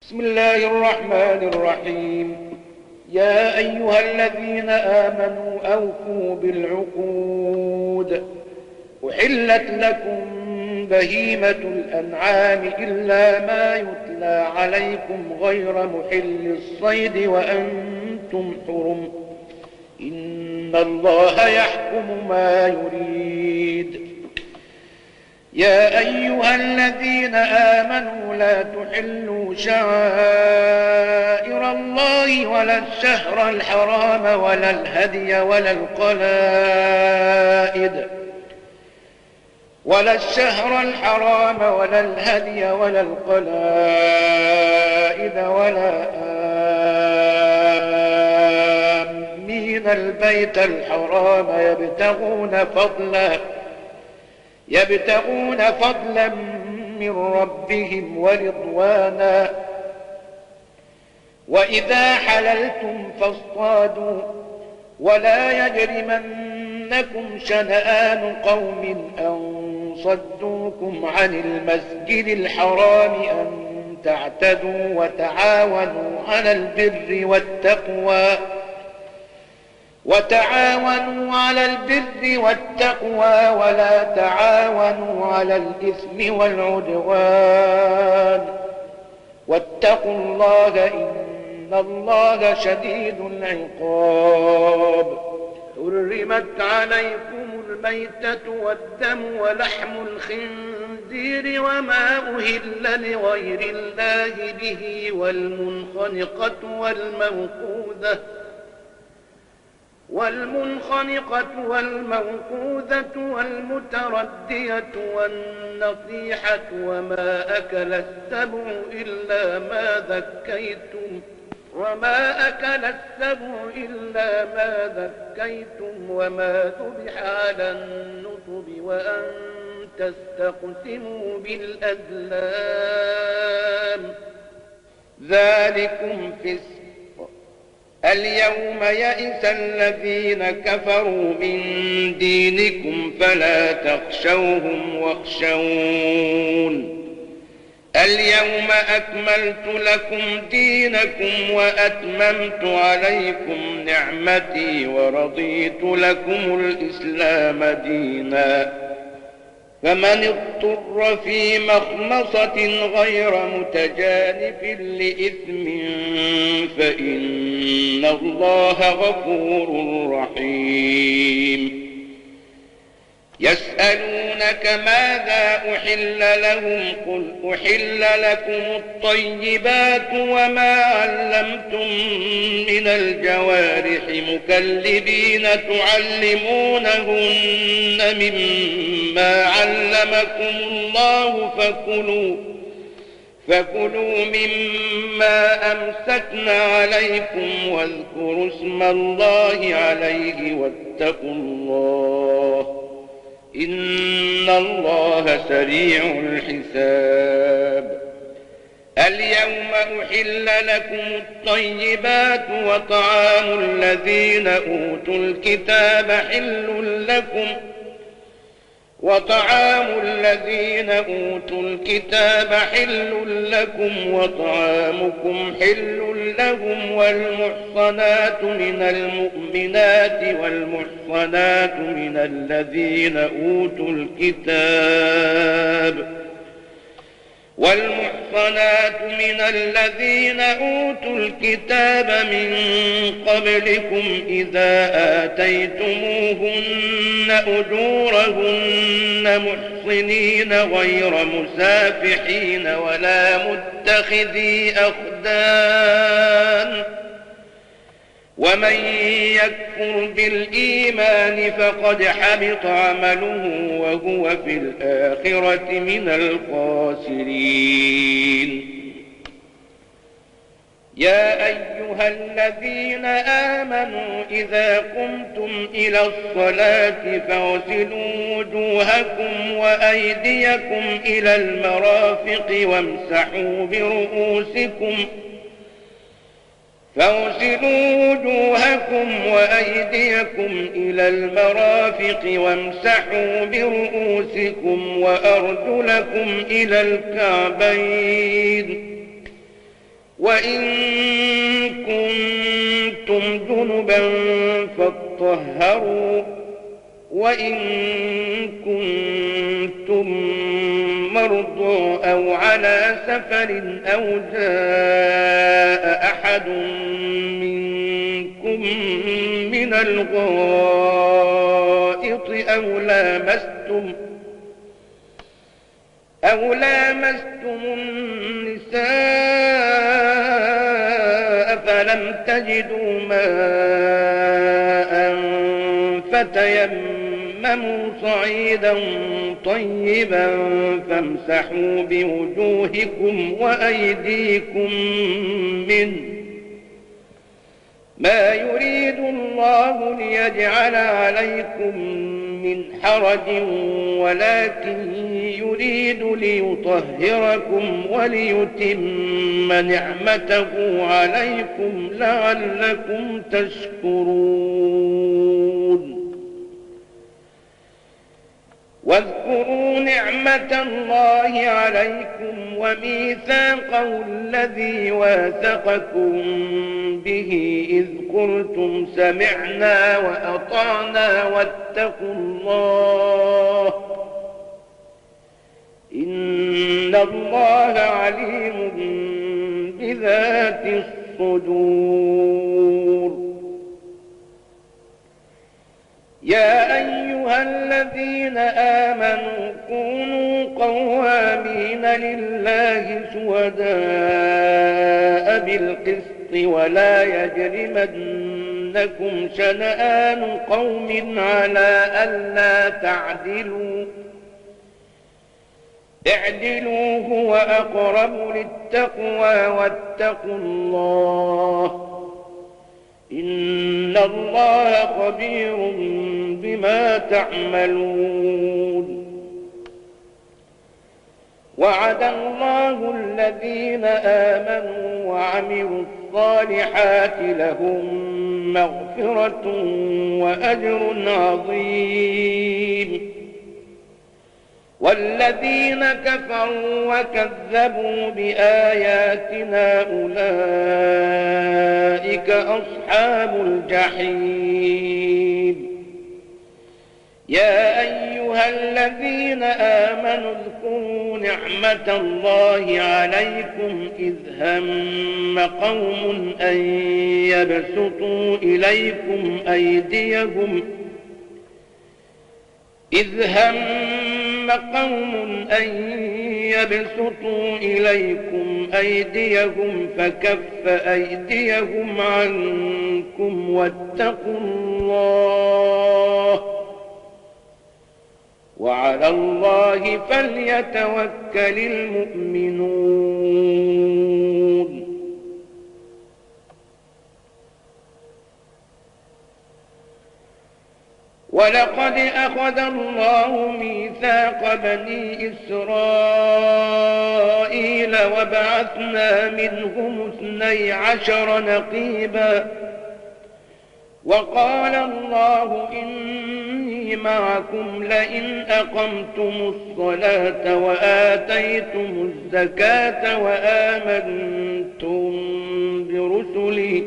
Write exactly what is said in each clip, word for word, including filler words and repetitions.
بسم الله الرحمن الرحيم. يا أيها الذين آمنوا أوفوا بالعقود. أحلت لكم بهيمة الأنعام إلا ما يتلى عليكم غير محل الصيد وأنتم حرم. إن الله يحكم ما يريد. يا أيها الذين آمنوا لا تحلوا شعائر الله ولا الشهر الحرام ولا الهدي ولا القلائد ولا الشهر الحرام ولا الهدي ولا القلائد ولا آمين البيت الحرام يبتغون فضلا يبتغون فضلا من ربهم ورضوانا. وإذا حللتم فاصطادوا ولا يجرمنكم شنآن قوم أن صدوكم عن المسجد الحرام أن تعتدوا وتعاونوا على البر والتقوى وتعاونوا على البر والتقوى ولا تعاونوا على الإثم والعدوان واتقوا الله إن الله شديد العقاب. حرمت عليكم الميتة والدم ولحم الخنزير وما أهل لغير الله به والمنخنقة والموقوذة والمنخنقة والموقوذة والمتردية والنطيحة وما أكل السبع إلا ما ذكيتم وما أكل السبع إلا ما ذكيتم وما ذبح على النصب وأن تستقسموا بالأزلام ذلكم فسق. اليوم يئس الذين كفروا من دينكم فلا تخشوهم واخشون. اليوم أكملت لكم دينكم وأتممت عليكم نعمتي ورضيت لكم الإسلام دينا. فمن اضطر في مخمصة غير متجانف لإثم فإن الله غفور رحيم. يسألونك ماذا أحل لهم قل أحل لكم الطيبات وما علمتم من الجوارح مكلبين تعلمونهن مما علمكم الله فكلوا فكلوا مما أمسكن عليكم واذكروا اسم الله عليه واتقوا الله إن الله سريع الحساب. اليوم أحل لكم الطيبات وطعام الذين أوتوا الكتاب حل لكم وطعام الذين أوتوا الكتاب حل لكم وطعامكم حل لهم والمحصنات من المؤمنات والمحصنات من الذين أوتوا الكتاب والمحصنات من الذين أوتوا الكتاب من قبلكم إذا آتيتموهن أجورهن محصنين غير مسافحين ولا متخذي أخدان. ومن يكفر بالإيمان فقد حبط عمله وهو في الآخرة من الخاسرين. يا أيها الذين آمنوا إذا قمتم إلى الصلاة فاغسلوا وجوهكم وأيديكم إلى المرافق وامسحوا برؤوسكم فاغسلوا وجوهكم وأيديكم إلى المرافق وامسحوا برؤوسكم وأرجلكم إلى الكعبين وإن كنتم جنبا فاطهروا وإن كنتم مرضى أو على سفر أو جاء أحد منكم من الغائط أو لامستم أو لامستم النساء فلم تجدوا ماء فتيمموا صعيدا طيبا فامسحوا بوجوهكم وأيديكم منه ما يريد الله ليجعل عليكم من حرج ولكن يريد ليطهركم وليتم نعمته عليكم لعلكم تشكرون واذكروا نعمة الله عليكم وميثاقه الذي واثقكم به إذ قلتم سمعنا وأطعنا واتقوا الله إن الله عليم بذات الصدور يا أيها الذين آمنوا كونوا قوامين لله شهداء بالقسط ولا يجرمنكم شنآن قوم على ألا تعدلوا اعدلوا هو أقرب للتقوى واتقوا الله إن الله خبير بما تعملون وعد الله الذين آمنوا وعملوا الصالحات لهم مغفرة وأجر عظيم والذين كفروا وكذبوا بآياتنا أولئك أصحاب الجحيم يا أيها الذين آمنوا اذكروا نعمة الله عليكم إذ هم قوم أن يبسطوا إليكم أيديهم إذ هم قوم أن يبسطوا إليكم أيديهم فكف أيديهم عنكم واتقوا الله وعلى الله فليتوكل المؤمنون ولقد أخذ الله ميثاق بني إسرائيل وبعثنا منهم اثني عشر نقيبا وقال الله إني معكم لئن أقمتم الصلاة وآتيتم الزكاة وآمنتم برسلي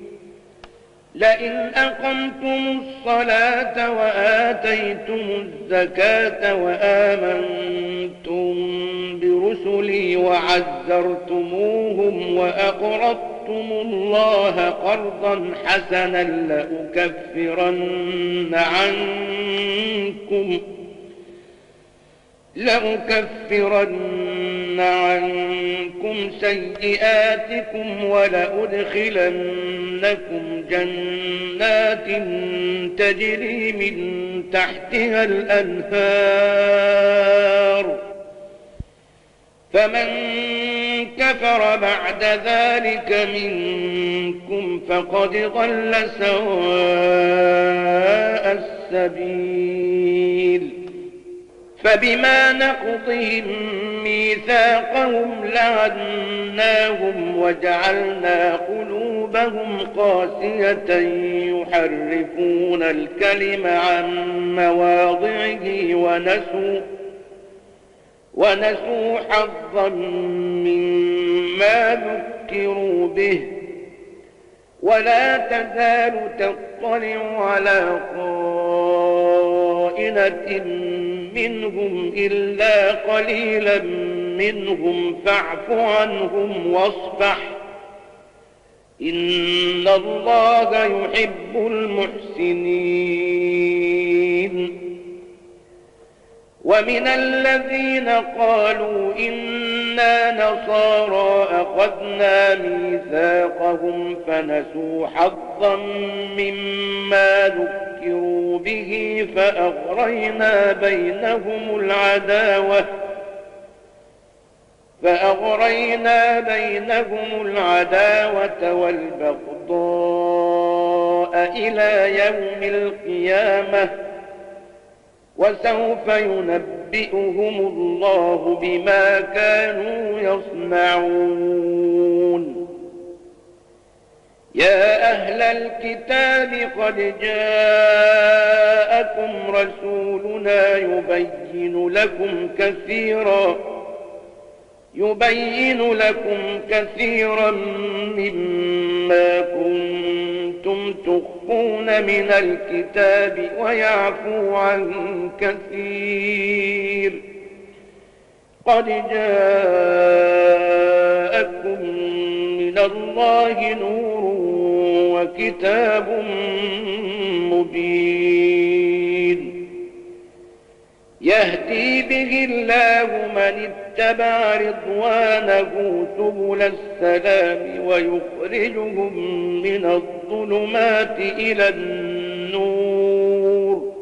لئن أقمتم الصلاة وآتيتم الزكاة وآمنتم برسلي وعزرتموهم وأقرضتم الله قرضا حسنا لأكفرن عنكم لأكفرن عنكم سيئاتكم ولأدخلنكم جنات تجري من تحتها الأنهار فمن كفر بعد ذلك منكم فقد ضل سواء السبيل فبما نقضهم ميثاقهم لعناهم وجعلنا قلوبهم قاسية يحرفون الكلم عن مواضعه ونسوا ونسوا حظا مما ما ذكروا به ولا تزال تطلع على خائنة منهم إلا قليلا منهم فاعف عنهم واصفح إن الله يحب المحسنين. ومن الذين قالوا إنا نصارى أخذنا ميثاقهم فنسوا حظا مما ذكروا به فأغرينا بينهم العداوة فأغرينا بينهم العداوة والبغضاء إلى يوم القيامة وسوف ينبئهم الله بما كانوا يصنعون. يا أهل الكتاب قد جاءكم رسولنا يبين لكم كثيرا يبين لكم كثيرا مما كنتم تخفون من الكتاب ويعفو عن كثير. قد جاءكم من الله نور وكتاب مبين يهدي به الله من اتبع رضوانه سبل السلام ويخرجهم من الظلمات إلى النور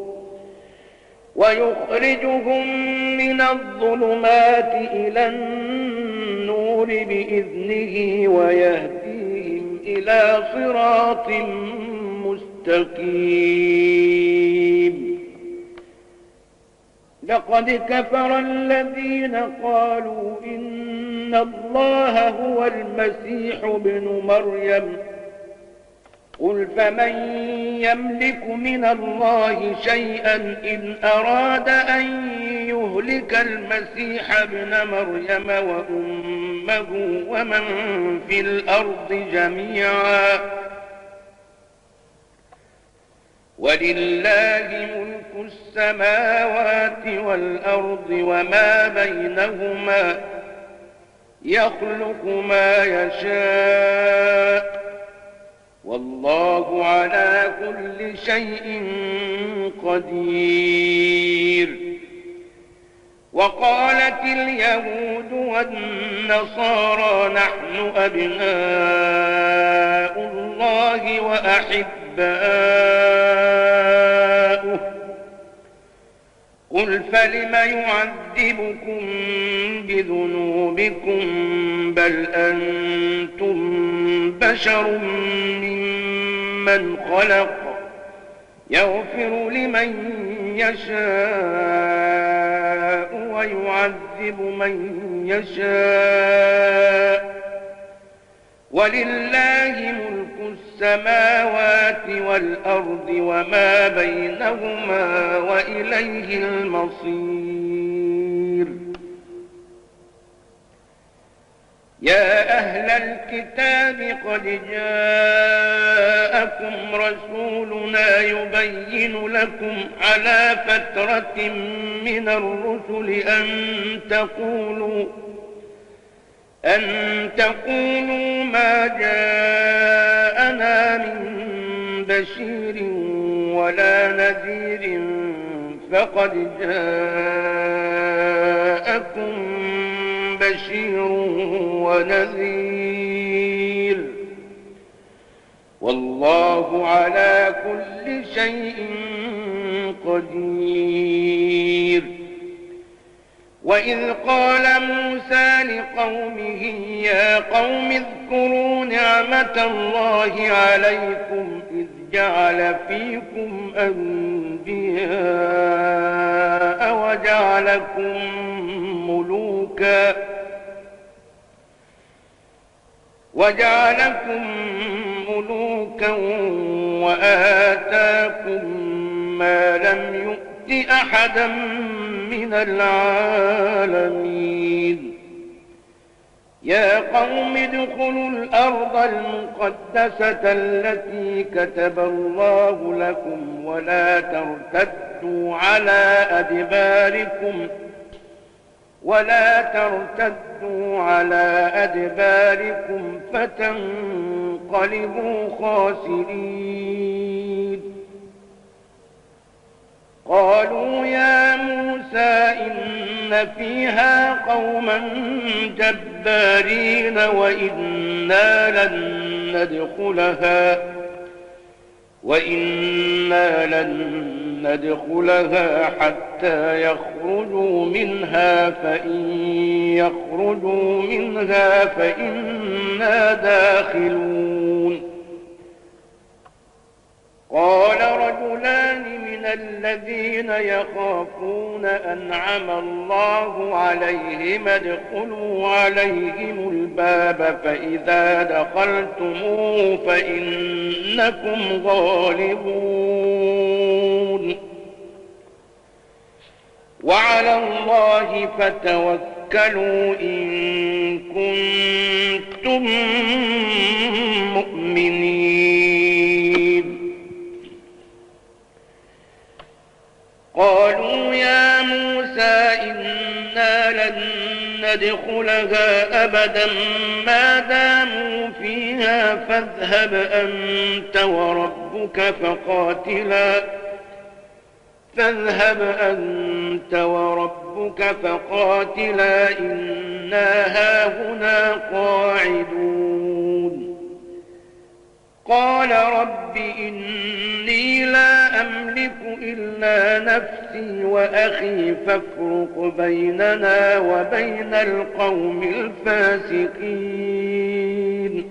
ويخرجهم من الظلمات إلى النور بإذنه ويهديهم إلى صراط مستقيم. لقد كفر الذين قالوا إن الله هو المسيح ابن مريم قل فمن يملك من الله شيئا إن أراد أن يهلك المسيح ابن مريم وأمه ومن في الأرض جميعا ولله ملك السماوات والأرض وما بينهما يخلق ما يشاء والله على كل شيء قدير. وقالت اليهود والنصارى نحن أبناء الله وأحباؤه قل فلم يعذبكم بذنوبكم بل أنتم بشر ممن خلق يغفر لمن يشاء ويعذب من يشاء ولله ملك السماوات والأرض وما بينهما وإليه المصير. يا أهل الكتاب قد جاءكم رسولنا يبين لكم على فترة من الرسل أن تقولوا أن تقولوا ما جاءنا من بشير ولا نذير فقد جاءكم بشير ونذير والله على كل شيء قدير. وإذ قال موسى لقومه يا قوم اذكروا نعمة الله عليكم إذ جعل فيكم أنبياء وجعلكم ملوكا وجعلكم ملوكا وآتاكم ما لم يؤت أحدا من العالمين. يا قوم ادخلوا الأرض المقدسة التي كتب الله لكم ولا ترتدوا على أدباركم ولا ترتدوا على أدباركم فتنقلبوا خاسرين. قالوا يا موسى إن فيها قوما جبارين وإنا لن ندخلها وإنا لن ندخلها حتى يخرجوا منها فإن يخرجوا منها فإنا داخلون. قال رجلان من الذين يخافون أنعم الله عليهم ادخلوا عليهم الباب فإذا دخلتموه فإنكم غالبون وعلى الله فتوكلوا إن كنتم مؤمنين. قالوا يا موسى إنا لن ندخلها أبدا ما داموا فيها فاذهب أنت وربك فقاتلا فاذهب أنت وربك فقاتلا إنا هاهنا قاعدون. قال رب إني لا أملك إلا نفسي وأخي فافرق بيننا وبين القوم الفاسقين.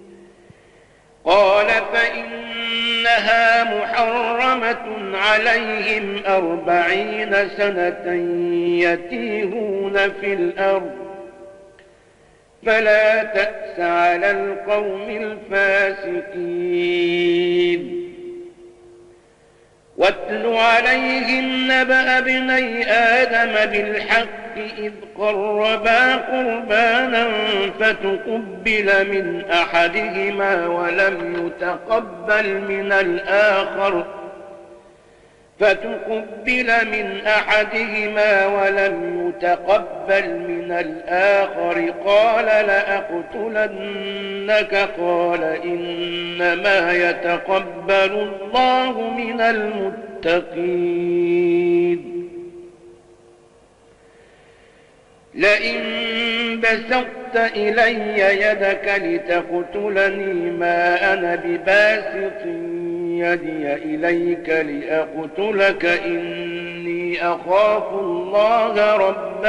قال فإنها محرمة عليهم أربعين سنة يتيهون في الأرض فلا تأس على القوم الفاسقين. واتل عليهم نبأ ابني آدم بالحق إذ قربا قربانا فتقبل من أحدهما ولم يتقبل من الآخر فتقبل من أحدهما ولم يتقبل من الآخر قال لأقتلنك قال إنما يتقبل الله من المتقين. لئن بسطت إلي يدك لتقتلني ما أنا بباسط يدي إليك لأقتلك إني أخاف الله رب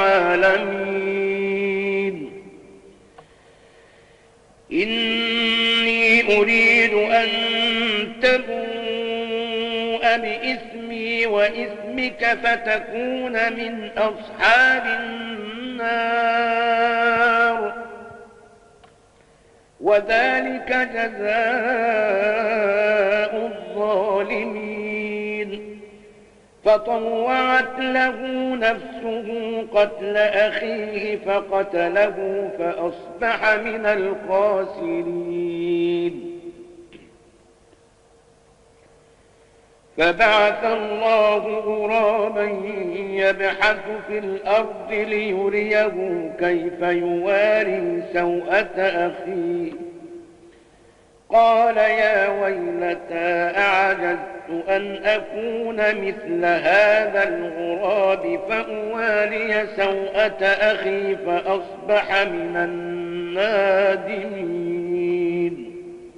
العالمين. إني أريد أن تبوء بإثمي وإثمك فتكون من أصحاب النار وذلك جزاء الظالمين. فطوعت له نفسه قتل أخيه فقتله فأصبح من الخاسرين. فبعث الله غرابا يبحث في الأرض ليريه كيف يواري سوءة أخيه قال يا ويلتى أعجزت أن أكون مثل هذا الغراب فأواري سوءة أخي فأصبح من النادمين.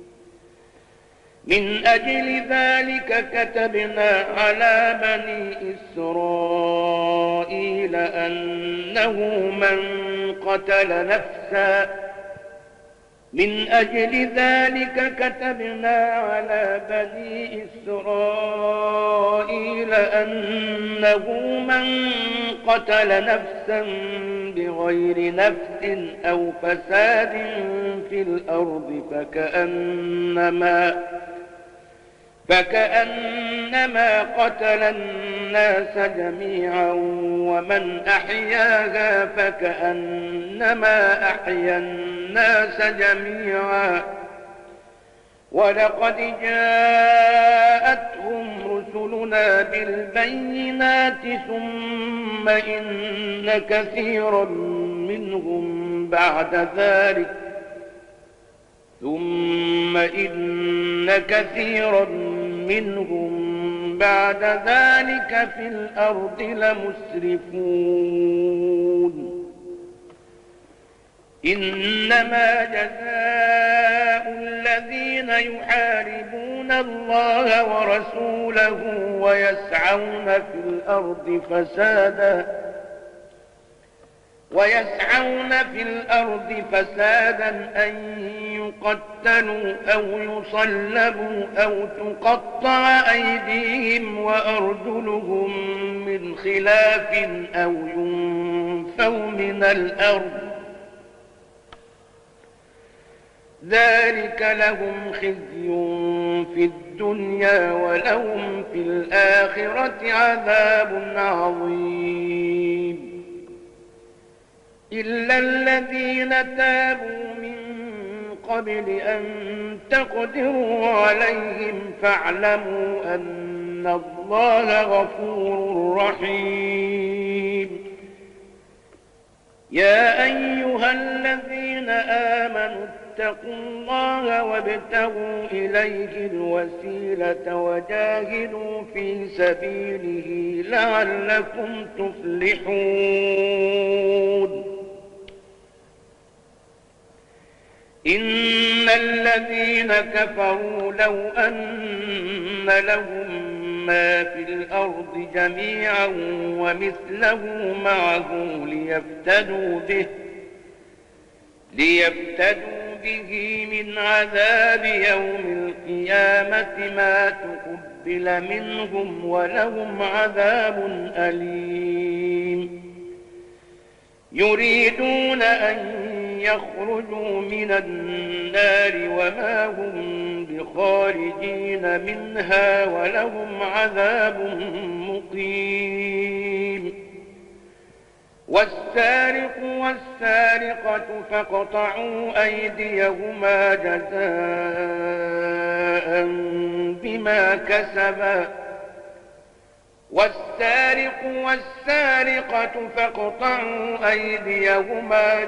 من أجل ذلك كتبنا على بني إسرائيل أنه من قتل نفسا من أجل ذلك كتبنا على بني إسرائيل أنه من قتل نفسا بغير نفس أو فساد في الأرض فكأنما فكأنما قتل الناس جميعا ومن أحياها فكأنما أحيا الناس جميعا ولقد جاءتهم رسلنا بالبينات ثم إن كثيرا منهم بعد ذلك ثم إن كثيرا منهم بعد ذلك في الأرض لمسرفون إنما جزاء الذين يحاربون الله ورسوله ويسعون في الأرض فسادا ويسعون في الأرض فسادا أن يقتلوا أو يصلبوا أو تقطع أيديهم وأرجلهم من خلاف أو ينفوا من الأرض ذلك لهم خزي في الدنيا ولهم في الآخرة عذاب عظيم إلا الذين تابوا من قبل أن تقدروا عليهم فاعلموا أن الله غفور رحيم يا أيها الذين آمنوا اتقوا الله وابتغوا إليه الوسيلة وجاهدوا في سبيله لعلكم تفلحون إن الذين كفروا لو أن لهم ما في الأرض جميعا ومثله معه ليفتدوا به ليفتدوا به من عذاب يوم القيامة ما تقبل منهم ولهم عذاب أليم يريدون أن يخرجوا من النار وما هم بخارجين منها ولهم عذاب مقيم والسارق والسارقة فاقطعوا أيديهما جزاء بما كسبا والسارق والسارقة فاقطعوا أيديهما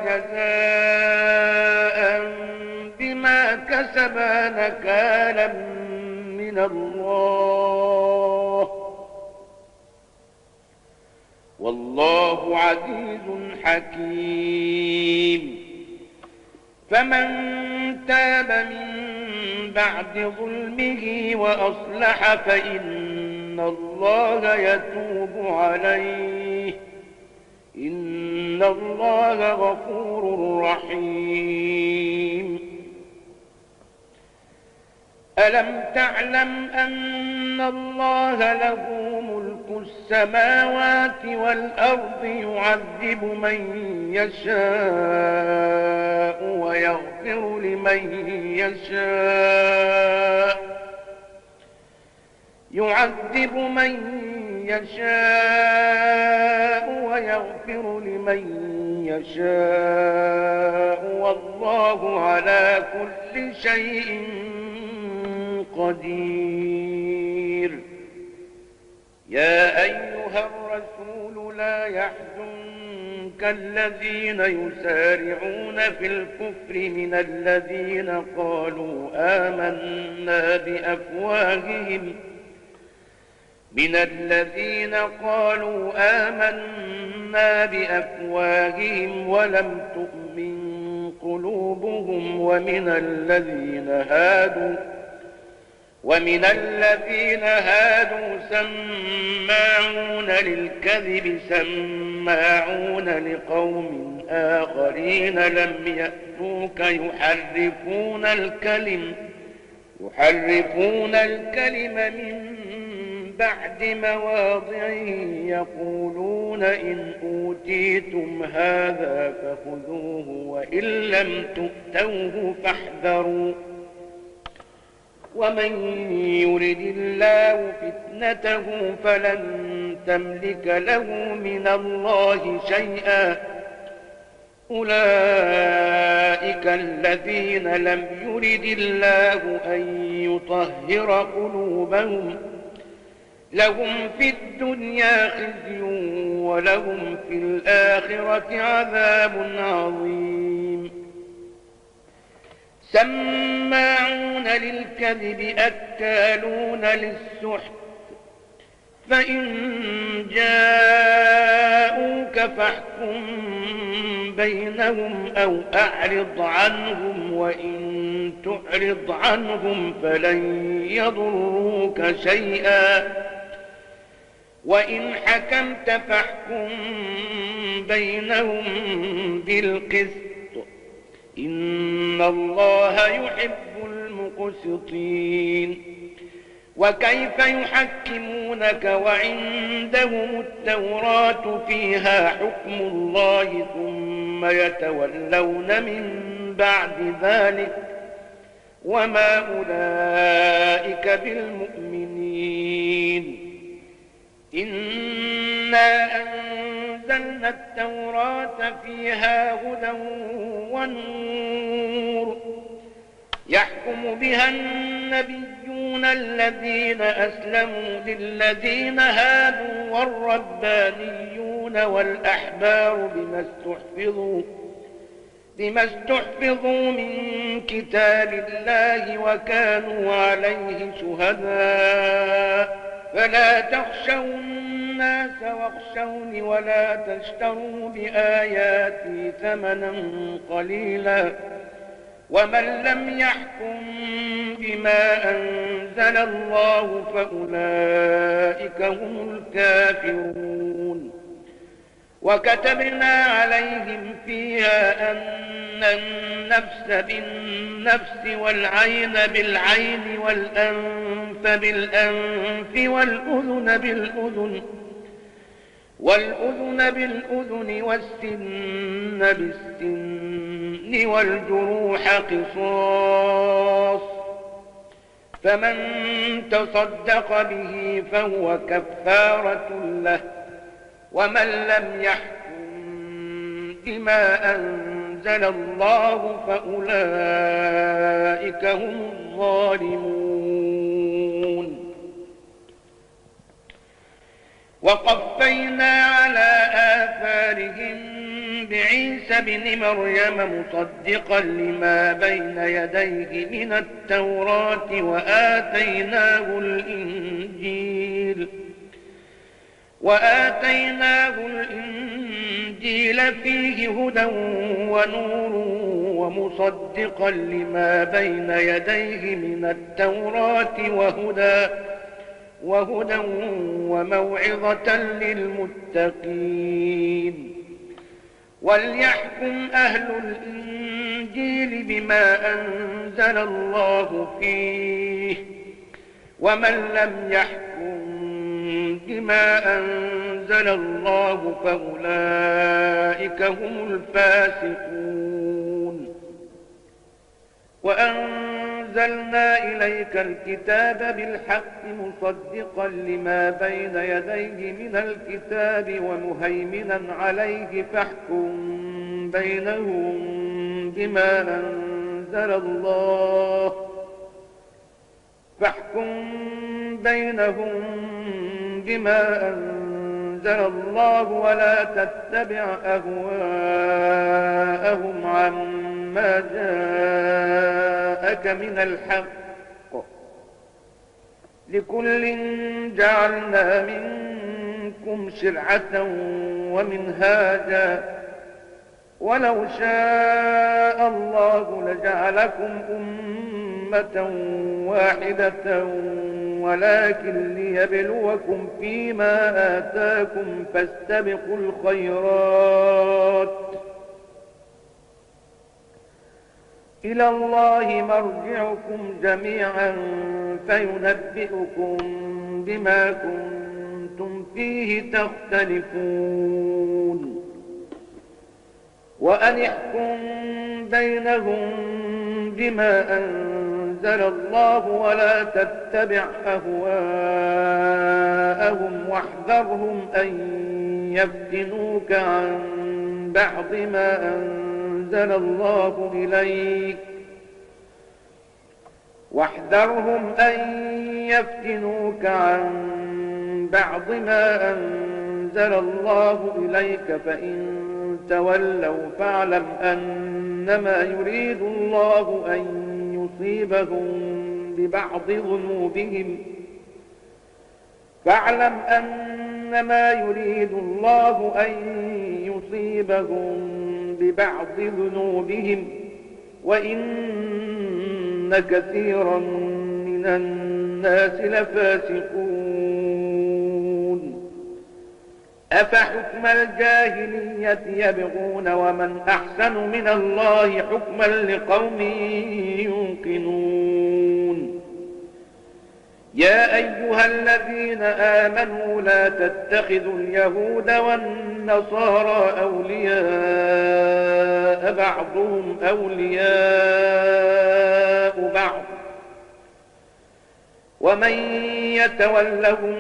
جزاء بما كسبا نكالا من الله والله عزيز حكيم فمن تاب من بعد ظلمه وأصلح فإن الله يتوب عليه إن الله غفور رحيم ألم تعلم أن الله له ملك السماوات والأرض يعذب من يشاء ويغفر لمن يشاء يعذب من يشاء ويغفر لمن يشاء والله على كل شيء قدير يا أيها الرسول لا يحزنك الذين يسارعون في الكفر من الذين قالوا آمنا بأفواههم من الذين قالوا آمنا بأفواههم ولم تؤمن قلوبهم ومن الذين هادوا ومن الذين هادوا سماعون للكذب سماعون لقوم آخرين لم يأتوك يحرفون الكلم يحرفون الكلم من بعد مواضعه يقولون إن أوتيتم هذا فخذوه وإن لم تؤتوه فاحذروا ومن يرد الله فتنته فلن تملك له من الله شيئا أولئك الذين لم يرد الله أن يطهر قلوبهم لهم في الدنيا خزي ولهم في الآخرة عذاب عظيم سماعون للكذب أكالون للسحت فإن جاءوك فاحكم بينهم أو أعرض عنهم وإن تعرض عنهم فلن يضروك شيئا وإن حكمت فاحكم بينهم بالقسط إن الله يحب المقسطين وكيف يحكمونك وعندهم التوراة فيها حكم الله ثم يتولون من بعد ذلك وما أولئك بالمؤمنين إنا أنزلنا التوراة فيها هدى ونور يحكم بها النبيون الذين أسلموا للذين هادوا والربانيون والأحبار بما استحفظوا بما استحفظوا من كتاب الله وكانوا عليه شهداء فلا تخشوا الناس واخشوني ولا تشتروا بآياتي ثمنا قليلا ومن لم يحكم بما أنزل الله فأولئك هم الكافرون وكتبنا عليهم فيها أن النفس بالنفس والعين بالعين والأنف بالأنف والأذن بالأذن والأذن بالأذن والسن بالسن والجروح قصاص فمن تصدق به فهو كفارة له ومن لم يحكم بما أنزل الله فأولئك هم الظالمون وقفينا على آثارهم بعيسى بن مريم مصدقا لما بين يديه من التوراة وآتيناه الإنجيل وآتيناه الإنجيل فيه هدى ونور ومصدقا لما بين يديه من التوراة وهدى وهدى وموعظة للمتقين وليحكم أهل الإنجيل بما أنزل الله فيه ومن لم يحكم بما أنزل الله فأولئك هم الفاسقون وأنزلنا إليك الكتاب بالحق مصدقا لما بين يديه من الكتاب ومهيمنا عليه فاحكم بينهم بما أنزل الله فاحكم بينهم بما أنزل الله ولا تتبع أهواءهم عما جاءك من الحق لكل جعلنا منكم شرعة ومنهاجا ولو شاء الله لجعلكم أمة واحدة ولكن ليبلوكم فيما آتاكم فاستبقوا الخيرات إلى الله مرجعكم جميعا فينبئكم بما كنتم فيه تختلفون وأن احكم بينهم بما أنزل أنزل الله ولا تتبع أهواءهم واحذرهم أن يفتنوك عن بعض ما أنزل الله إليك واحذرهم أن يفتنوك عن بعض ما أنزل الله إليك فإن تولوا فاعلم أنما يريد الله أن يصيبهم ببعض ذنوبهم فاعلم أنما يريد الله أن يصيبهم ببعض ذنوبهم وإن كثيرا من الناس لفاسقون أفحكم الجاهلية يبغون ومن أحسن من الله حكما لقوم يوقنون يا أيها الذين آمنوا لا تتخذوا اليهود والنصارى أولياء بعضهم أولياء بعض ومن يتولهم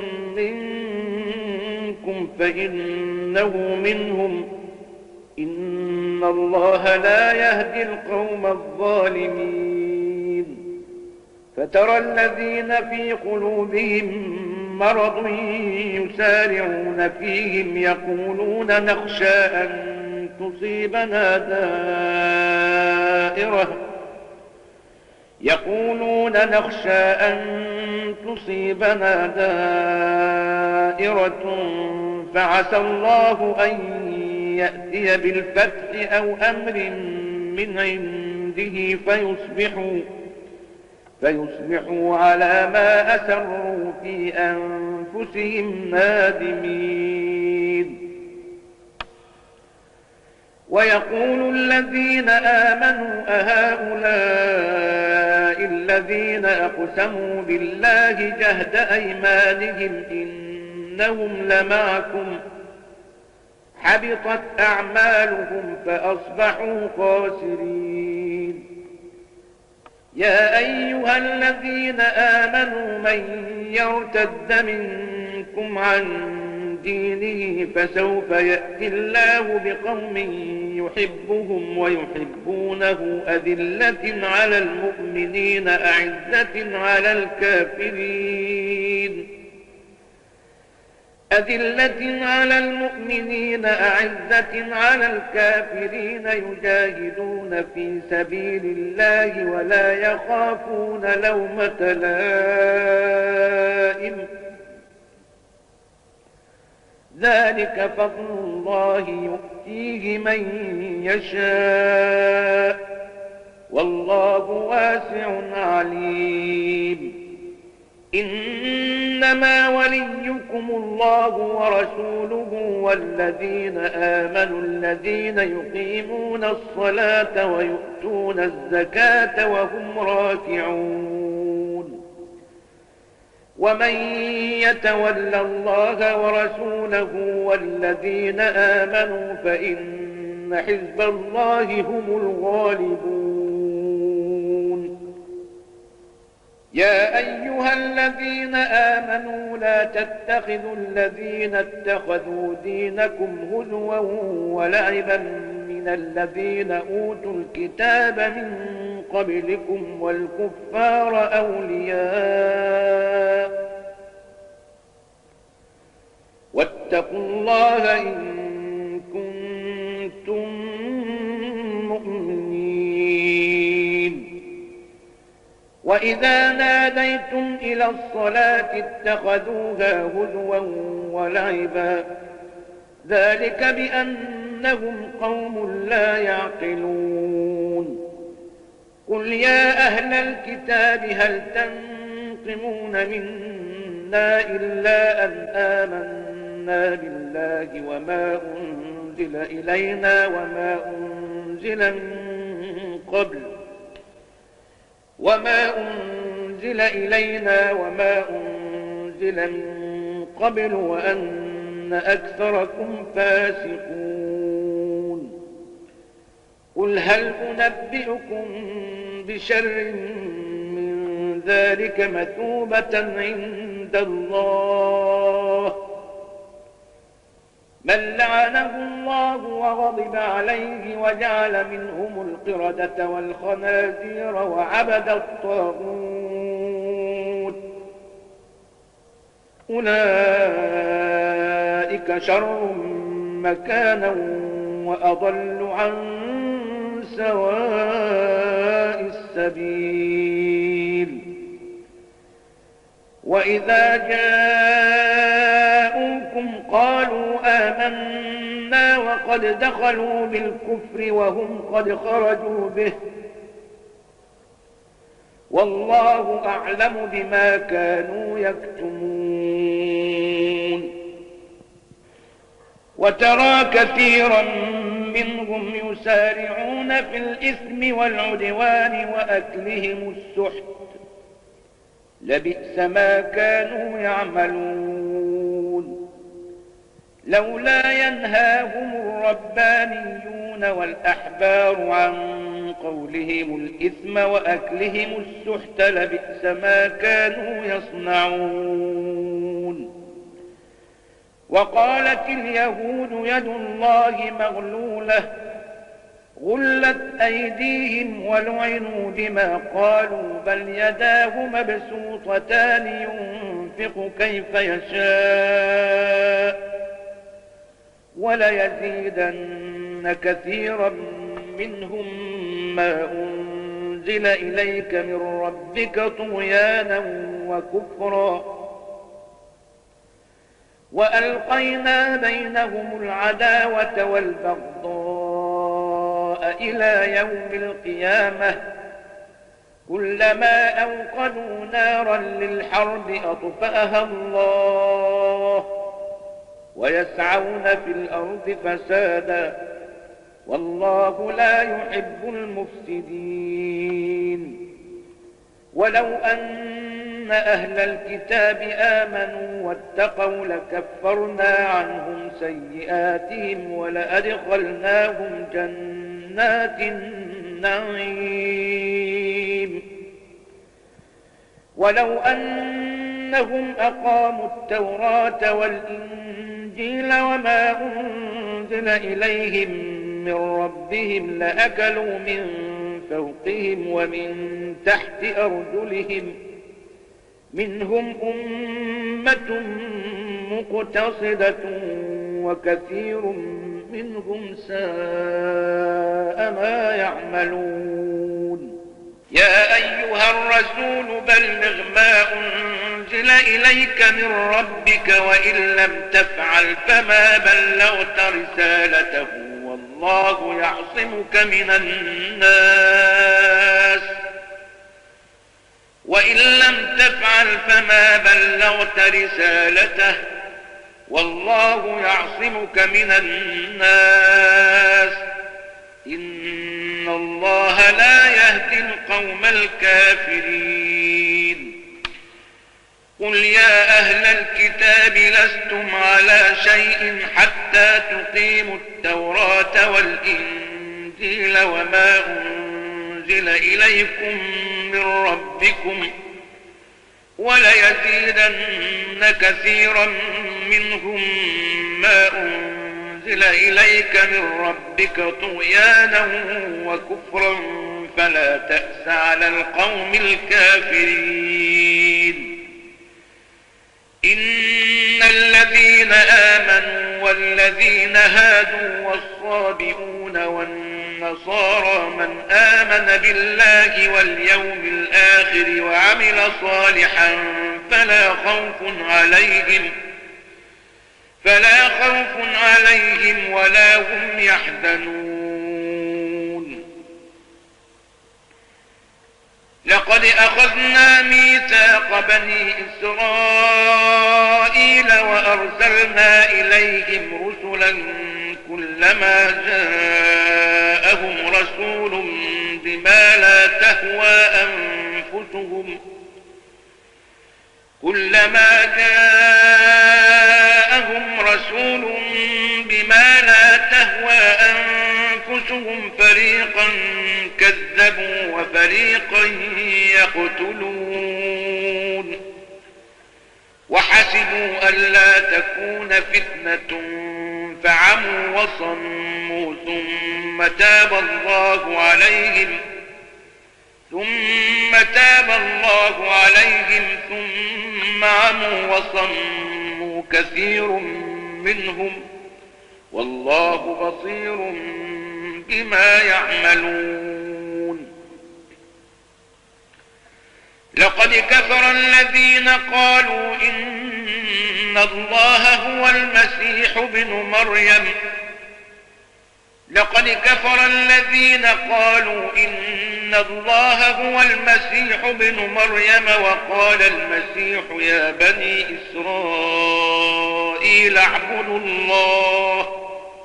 منكم فإنه منهم إن الله لا يهدي القوم الظالمين فترى الذين في قلوبهم مرض يسارعون فيهم يقولون نخشى أن تصيبنا دائرة يقولون نخشى أن تصيبنا دائرة فعسى الله أن يأتي بالفتح أو أمر من عنده فيصبحوا فيصبحوا على ما أسروا في أنفسهم نادمين ويقول الذين آمنوا أهؤلاء الذين أقسموا بالله جهد أيمانهم إنهم لمعكم حبطت أعمالهم فأصبحوا خاسرين يا أيها الذين آمنوا من يرتد منكم عن دينه فسوف يأتي الله بقوم يحبهم ويحبونه أذلة على المؤمنين أعزة على الكافرين أذلة على المؤمنين أعزة على الكافرين يجاهدون في سبيل الله ولا يخافون لومة لائم ذلك فضل الله يؤتيه من يشاء والله واسع عليم إنما وليكم الله ورسوله والذين آمنوا الذين يقيمون الصلاة ويؤتون الزكاة وهم راكعون ومن يتول الله ورسوله والذين آمنوا فإن حزب الله هم الغالبون يا أيها الذين آمنوا لا تتخذوا الذين اتخذوا دينكم هزوا ولعبا من الذين أوتوا الكتاب من قبلكم والكفار أولياء واتقوا الله إن كنتم مؤمنين وإذا ناديتم إلى الصلاة اتخذوها هزوا ولعبا ذلك بأنهم قوم لا يعقلون قل يا أهل الكتاب هل تنقمون منا إلا أن آمنا بالله وما أنزل إلينا وما أنزل من قبل وما أنزل إلينا وما أنزل من قبل وأن أكثركم فاسقون قل هل أنبئكم بشر ذلك مثوبة عند الله من لعنه الله وغضب عليه وجعل منهم القردة والخنازير وعبد الطاغوت أولئك شر مكانا وأضل عن سواء السبيل وإذا جاءوكم قالوا آمنا وقد دخلوا بالكفر وهم قد خرجوا به والله أعلم بما كانوا يكتمون وترى كثيرا منهم يسارعون في الإثم والعدوان وأكلهم السحت لبئس ما كانوا يعملون لولا ينهاهم الربانيون والأحبار عن قولهم الإثم وأكلهم السحت لبئس ما كانوا يصنعون وقالت اليهود يد الله مغلولة غلت أيديهم ولعنوا بما قالوا بل يداه مبسوطتان ينفق كيف يشاء وليزيدن كثيرا منهم ما أنزل إليك من ربك طغيانا وكفرا وألقينا بينهم العداوة والبغضاء إلى يوم القيامة كلما أوقدوا نارا للحرب أطفأها الله ويسعون في الأرض فسادا والله لا يحب المفسدين ولو أن أهل الكتاب آمنوا واتقوا لكفرنا عنهم سيئاتهم ولأدخلناهم جنات النعيم ولو أنهم أقاموا التوراة والإنجيل وما أنزل إليهم من ربهم لأكلوا من فوقهم ومن تحت أرجلهم منهم أمة مقتصدة وكثير منهم ساء ما يعملون يا أيها الرسول بلغ ما أنزل إليك من ربك وإن لم تفعل فما بلغت رسالته والله يعصمك من الناس وإن لم تفعل فما بلغت رسالته والله يعصمك من الناس إن الله لا يهدي القوم الكافرين قل يا أهل الكتاب لستم على شيء حتى تقيموا التوراة والإنجيل وما أنزل إليكم من ربكم وليزيدن كثيرا منهم ما أنزل إليك من ربك طغيانا وكفرا فلا تأس على القوم الكافرين إن الذين آمنوا والذين هادوا والصابئون والنصارى من آمن بالله واليوم الآخر وعمل صالحا فلا خوف عليهم فلا خوف عليهم ولا هم يحزنون لقد أخذنا ميثاق بني إسرائيل وأرسلنا إليهم رسلا كلما جاءهم رسول بما لا تهوى أنفسهم كلما جاءهم رسول بما لا تهوى أنفسهم فريقا كذبوا وفريقا يقتلون وحسبوا ألا تكون فتنة فعموا وصموا ثم تاب الله عليهم ثم تاب الله عليهم ثم عموا وصموا كثير منهم والله بصير بما يعملون. لقد كفر الذين قالوا إن الله هو المسيح ابن مريم لقد كفر الذين قالوا إن الله هو المسيح ابن مريم وقال المسيح يا بني إسرائيل اعبدوا الله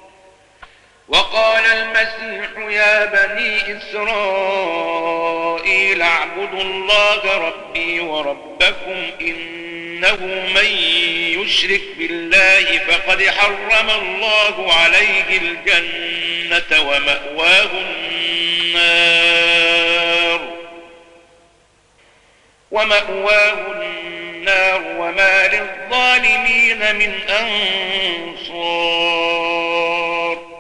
وقال المسيح يا بني إسرائيل اعبدوا الله ربي وربكم إنه من يشرك بالله فقد حرم الله عليه الجنة ومأواه النار ومأواه النار وما للظالمين من أنصار.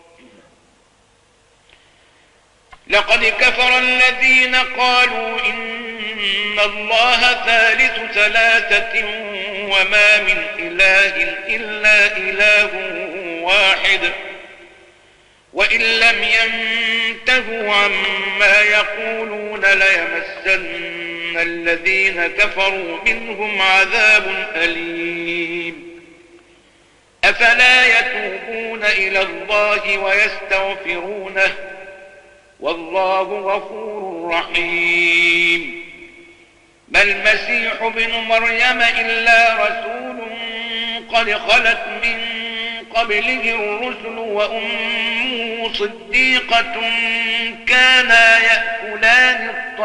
لقد كفر الذين قالوا إن الله ثالث ثلاثة وما من إله إلا إله واحد وإن لم ينتهوا عما يقولون ليمسن الذين كفروا منهم عذاب أليم. أفلا يتوبون إلى الله ويستغفرونه والله غفور رحيم. ما المسيح ابن مريم إلا رسول قد خلت من قبله الرسل وأمه صديقة كانا يأكلان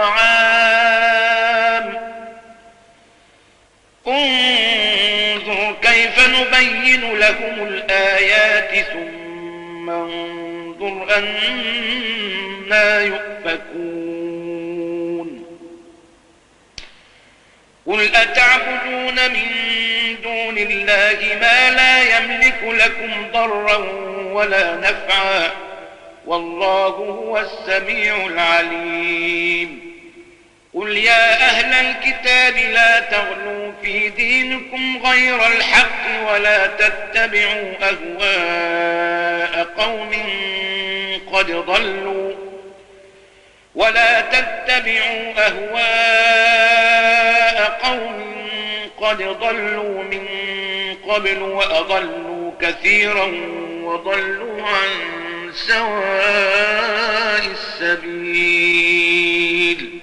الطعام انظر كيف نبين لهم الآيات ثم انظر أنا يؤفكون. قل أتعبدون من دون الله ما لا يملك لكم ضرا ولا نفعا والله هو السميع العليم. قل يا أهل الكتاب لا تغلوا في دينكم غير الحق ولا تتبعوا أهواء قوم قد ضلوا ولا تتبعوا أهواء قوم قد ضلوا من قبل وأضلوا كثيرا وضلوا عن سواء السبيل.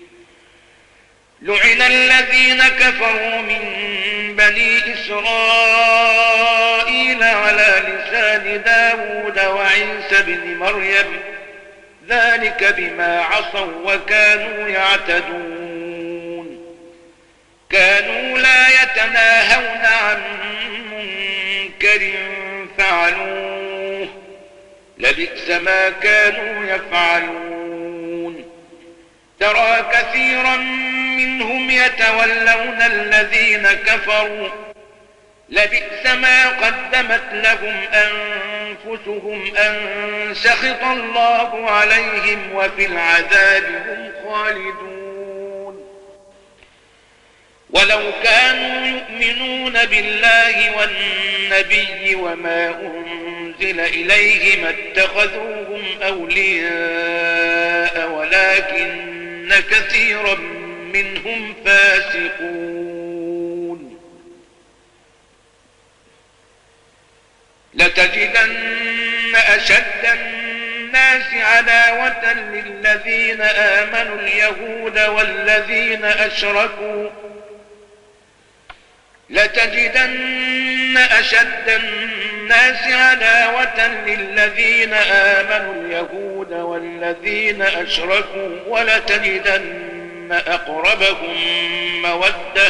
لعن الذين كفروا من بني إسرائيل على لسان داود وعيسى بن مريم ذلك بما عصوا وكانوا يعتدون. كانوا لا يتناهون عن منكر فعلوه لبئس ما كانوا يفعلون. ترى كثيرا منهم يتولون الذين كفروا لبئس ما قدمت لهم أنفسهم أن سخط الله عليهم وفي العذاب هم خالدون. ولو كانوا يؤمنون بالله والنبي وما أنزل إليه ما اتخذوهم أولياء ولكن كثيرا منهم فاسقون. لتجدن أشد الناس عداوة للذين آمنوا اليهود والذين أشركوا لتجدن أشد الناس عداوة للذين آمنوا اليهود والذين أشركوا ولتجدن أقربهم مودة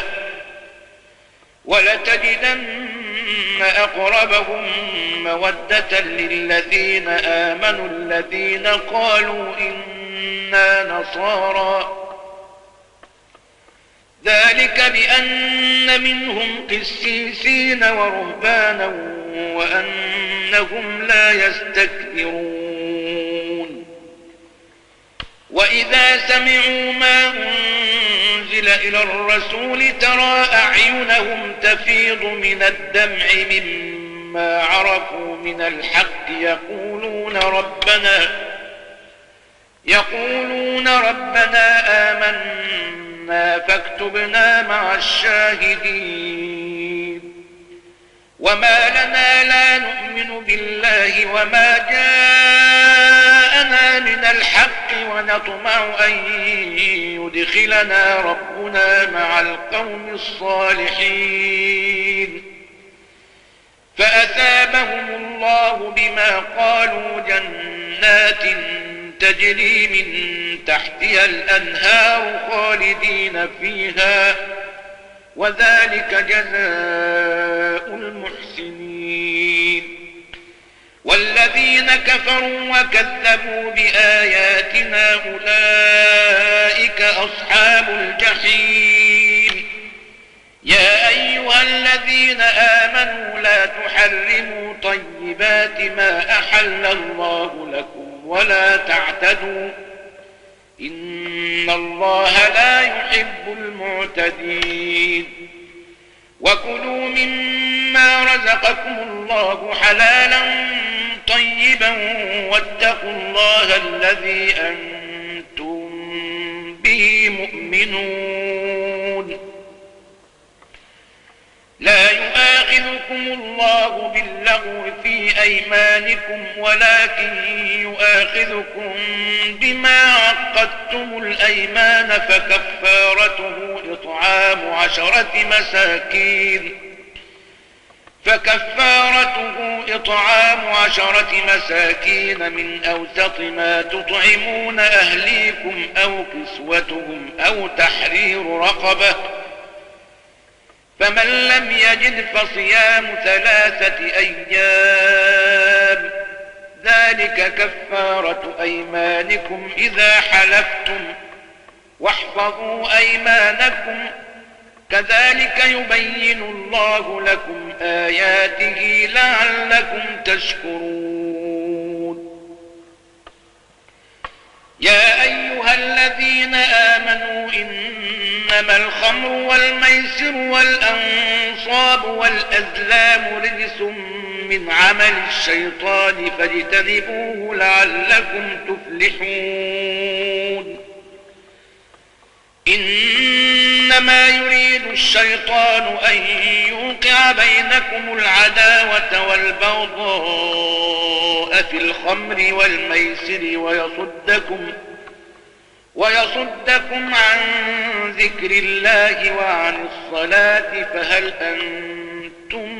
ولتجدن أقربهم مودة للذين آمنوا الذين قالوا إنا نصارى ذلك ذلك بأن منهم قسيسين ورهبانا وأنهم لا يستكبرون وإذا سمعوا ما أنزل إلى الرسول ترى أعينهم تفيض من الدمع مما عرفوا من الحق يقولون ربنا يقولون ربنا آمنا فاكتبنا مع الشاهدين وما لنا لا نؤمن بالله وما جاءنا من الحق ونطمع أن يدخلنا ربنا مع القوم الصالحين فأثابهم الله بما قالوا جنات تجري من تحتها الأنهار خالدين فيها وذلك جزاء المحسنين والذين كفروا وكذبوا بآياتنا أولئك أصحاب الجحيم يا أيها الذين آمنوا لا تحرموا طيبات ما أحل الله لكم ولا تعتدوا إن الله لا يحب المعتدين وكلوا مما رزقكم الله حلالا طيبا واتقوا الله الذي أنتم به مؤمنون لا يؤاخذكم الله باللغو في أيمانكم ولكن يؤاخذكم بما عقدتم الأيمان فكفارته إطعام عشرة مساكين فكفارته إطعام عشرة مساكين من أوسط ما تطعمون أهليكم أو كسوتهم أو تحرير رقبة فمن لم يجد فصيام ثلاثة أيام ذلك كفارة أيمانكم إذا حلفتم واحفظوا أيمانكم كذلك يبين الله لكم آياته لعلكم تشكرون يا أيها الذين آمنوا إنما الخمر والميسر والأنصاب والأزلام رجس من عمل الشيطان فاجتنبوه لعلكم تفلحون إنما يريد الشيطان أن يوقع بينكم العداوة والبغضاء في الخمر والميسر ويصدكم ويصدكم عن ذكر الله وعن الصلاة فهل أنتم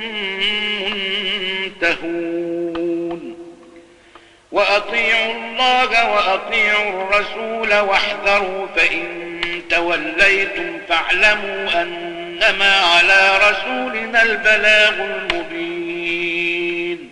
منتهون وأطيعوا الله وأطيعوا الرسول واحذروا فإن توليتم فاعلموا أنما على رسولنا البلاغ المبين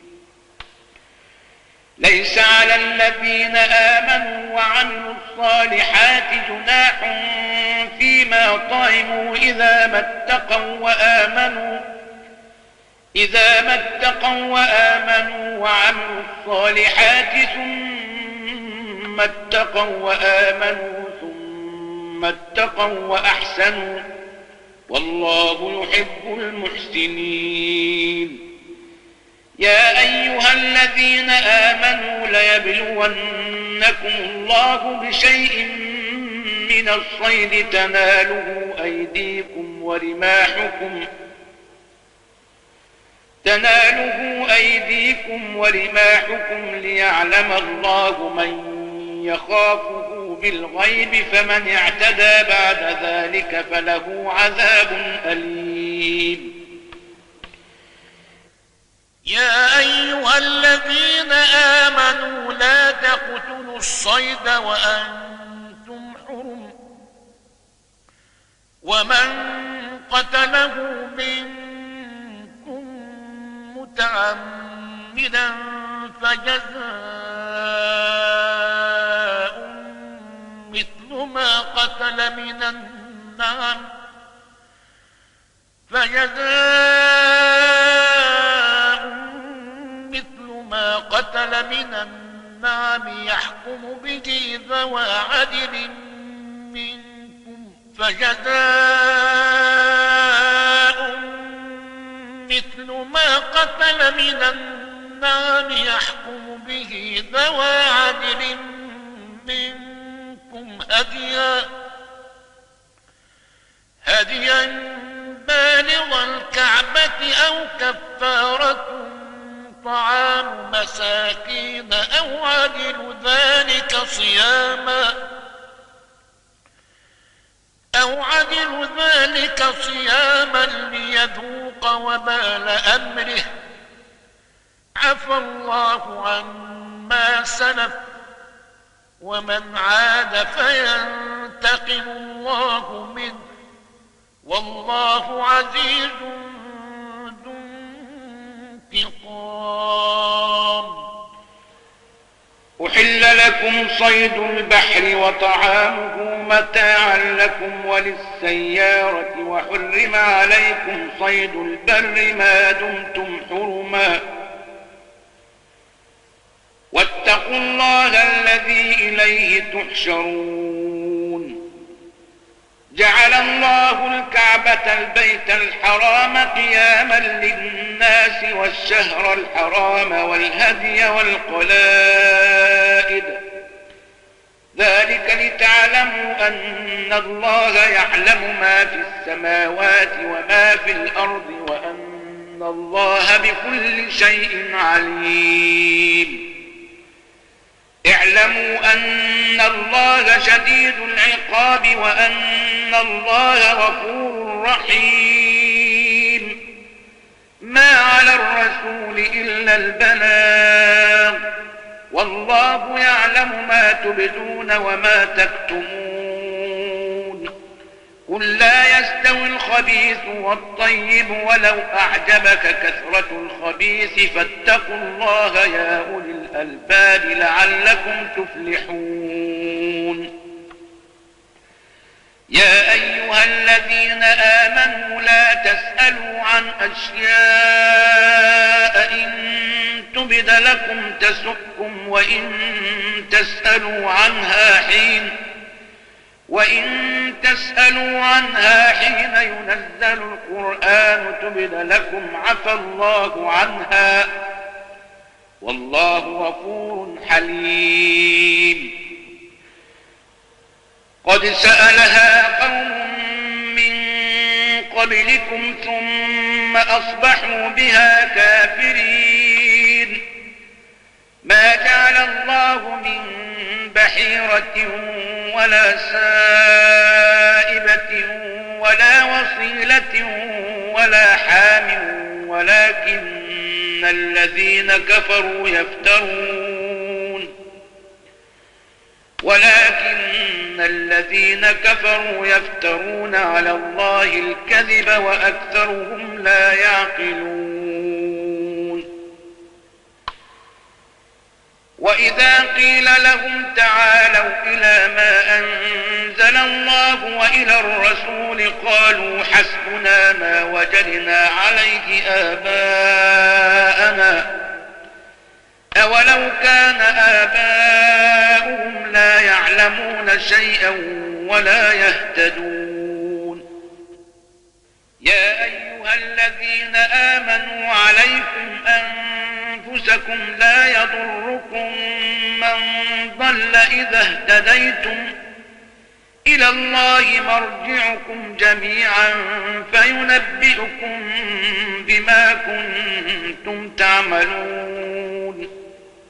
ليس على الذين آمنوا وعملوا الصالحات جناح فيما طعموا إذا ما اتقوا وآمنوا إذا ما اتقوا وآمنوا وعملوا الصالحات ثم اتقوا وآمنوا ثم اتقوا وأحسنوا والله يحب المحسنين يا أيها الذين آمنوا ليبلونكم الله بشيء من الصيد تناله أيديكم ورماحكم تناله أيديكم ورماحكم ليعلم الله من يخافه بالغيب فمن اعتدى بعد ذلك فله عذاب أليم يا أيها الذين آمنوا لا تقتلوا الصيد وأنتم حرم ومن قتله منكم متعمدا فجزاء مثل ما قتل من النعم فجزاء مثل ما قتل من النعم يحكم به ذوى عدل منكم فجزاء مثل ما قتل من النعم يحكم به ذوى عدل منكم هديا هديا بالغ الكعبة أو كفارة طعام مساكين أو عدل ذلك صياما أو عدل ذلك صياما ليذوق وبال أمره عفى الله عما سلف ومن عاد فينتقم الله منه والله عزيز ذو انتقام. أحل لكم صيد البحر وطعامه متاعا لكم وللسيارة وحرم عليكم صيد البر ما دمتم حرما واتقوا الله الذي إليه تحشرون. جعل الله الكعبة البيت الحرام قياما للناس والشهر الحرام والهدي والقلائد ذلك لتعلموا أن الله يعلم ما في السماوات وما في الأرض وأن الله بكل شيء عليم. اعلموا أن الله شديد العقاب وأن الله غفور رحيم. ما على الرسول إلا البلاغ والله يعلم ما تبدون وما تكتمون. قل لا يستوي الخبيث والطيب ولو أعجبك كثرة الخبيث فاتقوا الله يا أولي الألباب لعلكم تفلحون. يا أيها الذين آمنوا لا تسألوا عن أشياء إن تبد لكم تسؤكم وإن تسألوا عنها حين وإن تسألوا عنها حين ينزل القرآن تبد لكم عفى الله عنها والله غفور حليم. قد سألها قوم من قبلكم ثم أصبحوا بها كافرين. ما جعل الله من بحيرة ولا سائبة ولا وصيلة ولا حام ولكن الذين كفروا يفترون ولكن الذين كفروا يفترون على الله الكذب وأكثرهم لا يعقلون. وإذا قيل لهم تعالوا إلى ما أنزل الله وإلى الرسول قالوا حسبنا ما وجدنا عليه آباءنا أولو كان آباؤهم لا يعلمون شيئا ولا يهتدون. يا أيها الذين آمنوا عليكم أنفسكم لا يضركم من ضل إذا اهتديتم إلى الله مرجعكم جميعا فينبئكم بما كنتم تعملون.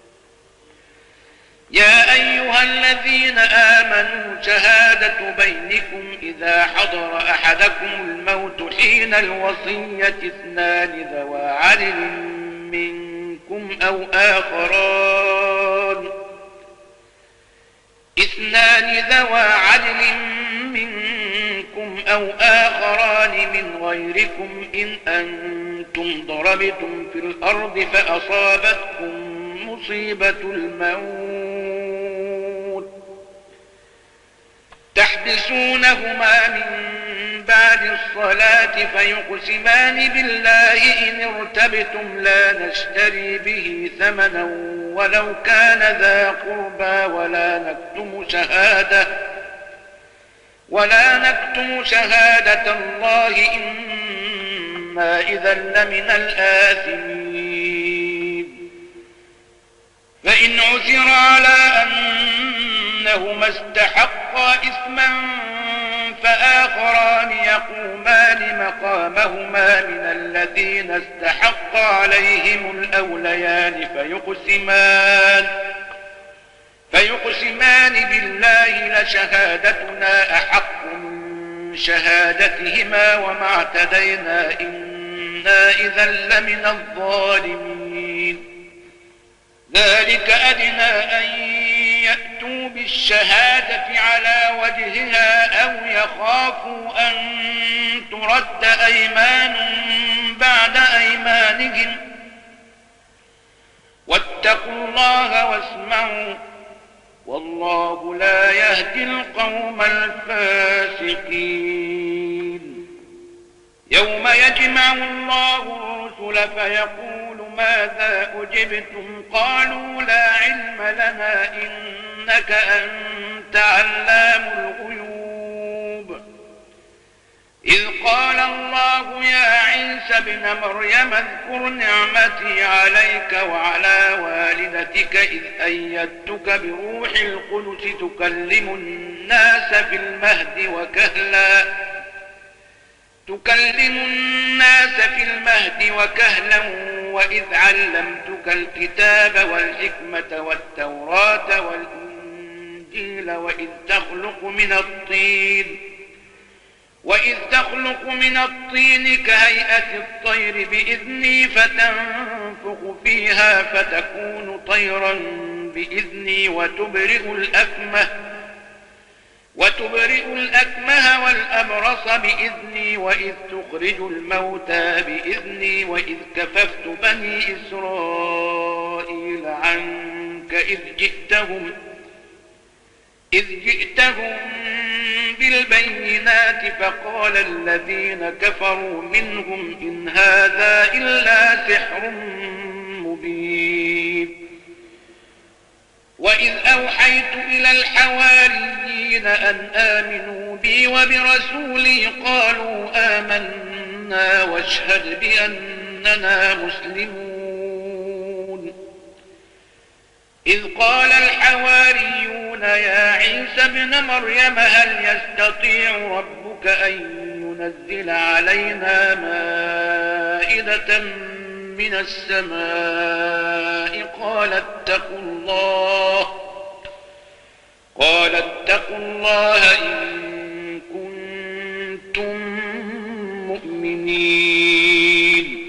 يا أيها الذين آمنوا شهادة بينكم إذا حضر أحدكم الموت حين الوصية اثنان ذوى عدل منكم أو آخران اثنان ذوى عدل منكم أو آخران من غيركم إن أنتم ضربتم في الأرض فأصابتكم مصيبة الموت تحبسونهما من بعد الصلاة فيقسمان بالله إن ارتبتم لا نشتري به ثمنا ولو كان ذا قربى ولا نكتم شهادة ولا نكتم شهادة الله إنا إذا لمن الآثمين. فإن عثر على أنهما استحقا إثما فآخران يقومان مقامهما من الذين استحق عليهم الأوليان فيقسمان فيقسمان بالله لشهادتنا أحق من شهادتهما وما اعتدينا إنا إذا لمن الظالمين. ذلك أدنى أن يأتوا بالشهادة على وجهها أو يخافوا أن ترد أيمان بعد أيمانهم واتقوا الله واسمعوا والله لا يهدي القوم الفاسقين. يوم يجمع الله الرسل فيقول ماذا أجبتم قالوا لا علم لنا إنك أنت علام الغيوب. إذ قال الله يا عيسى ابن مريم اذكر نعمتي عليك وعلى والدتك إذ أيدتك بروح القدس تكلم الناس في المهد وكهلا تكلم الناس في المهد وكهلا وإذ علمتك الكتاب والحكمة والتوراة والإنجيل وإذ تخلق من الطين وإذ تخلق من الطين كهيئة الطير بإذني فتنفخ فيها فتكون طيرا بإذني وتبرئ الأكمه وتبرئ الأكمه والأبرص بإذني وإذ تخرج الموتى بإذني وإذ كففت بني إسرائيل عنك إذ جئتهم إذ جئتهم بالبينات فقال الذين كفروا منهم إن هذا إلا سحر مبين. وإذ أوحيت إلى الحواريين أن آمنوا بي وبرسولي قالوا آمنا واشهد بأننا مسلمون. إذ قال الحواريون يا عيسى ابن مريم هل يستطيع ربك أن ينزل علينا مائدة من السماء قال اتقوا الله قال اتقوا الله إن كنتم مؤمنين.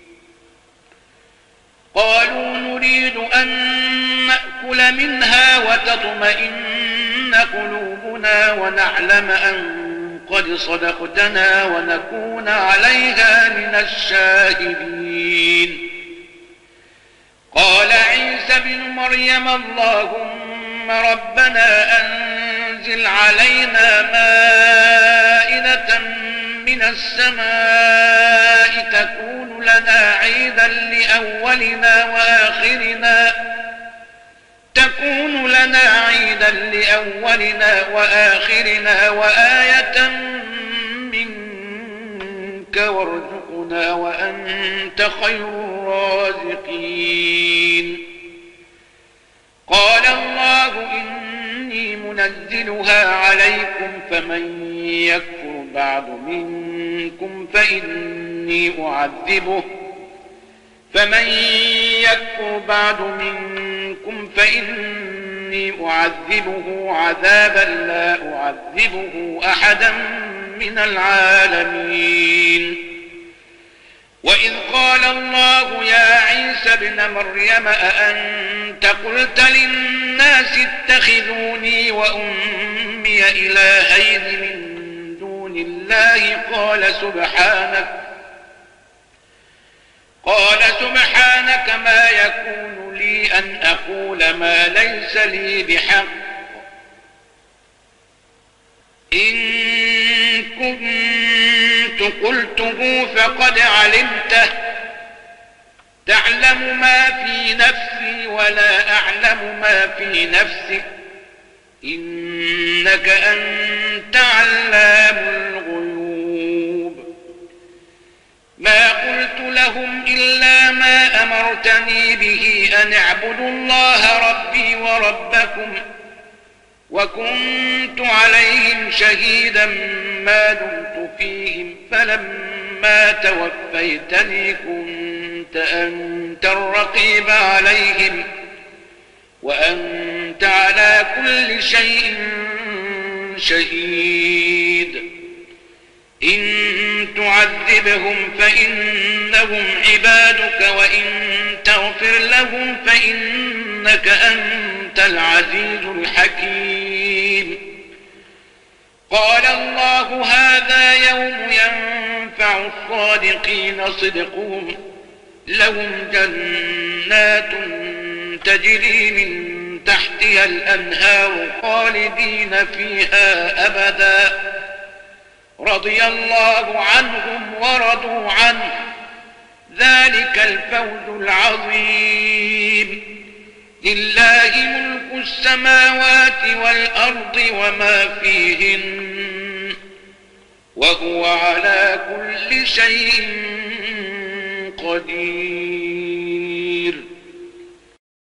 قالوا نريد أن نأكل منها وتطمئن قلوبنا ونعلم أن قد صدقتنا ونكون عليها من الشاهدين. قال عيسى بن مريم اللهم ربنا أنزل علينا مائدة من السماء تكون لنا عيدا لأولنا وآخرنا تكون لنا عيدا لأولنا وآخرنا وآية منك وارزقنا وأنت خير الرازقين. قال الله إني منزلها عليكم فمن يكفر بعد منكم فإني أعذبه فمن يكفر بعد منكم فإني أعذبه عذابا لا أعذبه أحدا من العالمين. وإذ قال الله يا عيسى ابن مريم أأنت قلت للناس اتخذوني وأمي إلهين من دون الله قال سبحانك قال سبحانك ما يكون لي أن أقول ما ليس لي بحق إن كنت قلته فقد علمته تعلم ما في نفسي ولا أعلم ما في نفسك إنك أنت علام الغيوب ما قلت لهم إلا ما أمرتني به أن اعبدوا الله ربي وربكم وكنت عليهم شهيدا ما دمت فيهم فلما توفيتني كنت أنت الرقيب عليهم وأنت على كل شيء شهيد إن تعذبهم فإنهم عبادك وإن تغفر لهم فإنك أنت العزيز الحكيم قال الله هذا يوم ينفع الصادقين صدقهم لهم جنات تجري من تحتها الأنهار خالدين فيها أبدا رضي الله عنهم ورضوا عنه ذلك الفوز العظيم لله ملك السماوات والأرض وما فيهن وهو على كل شيء قدير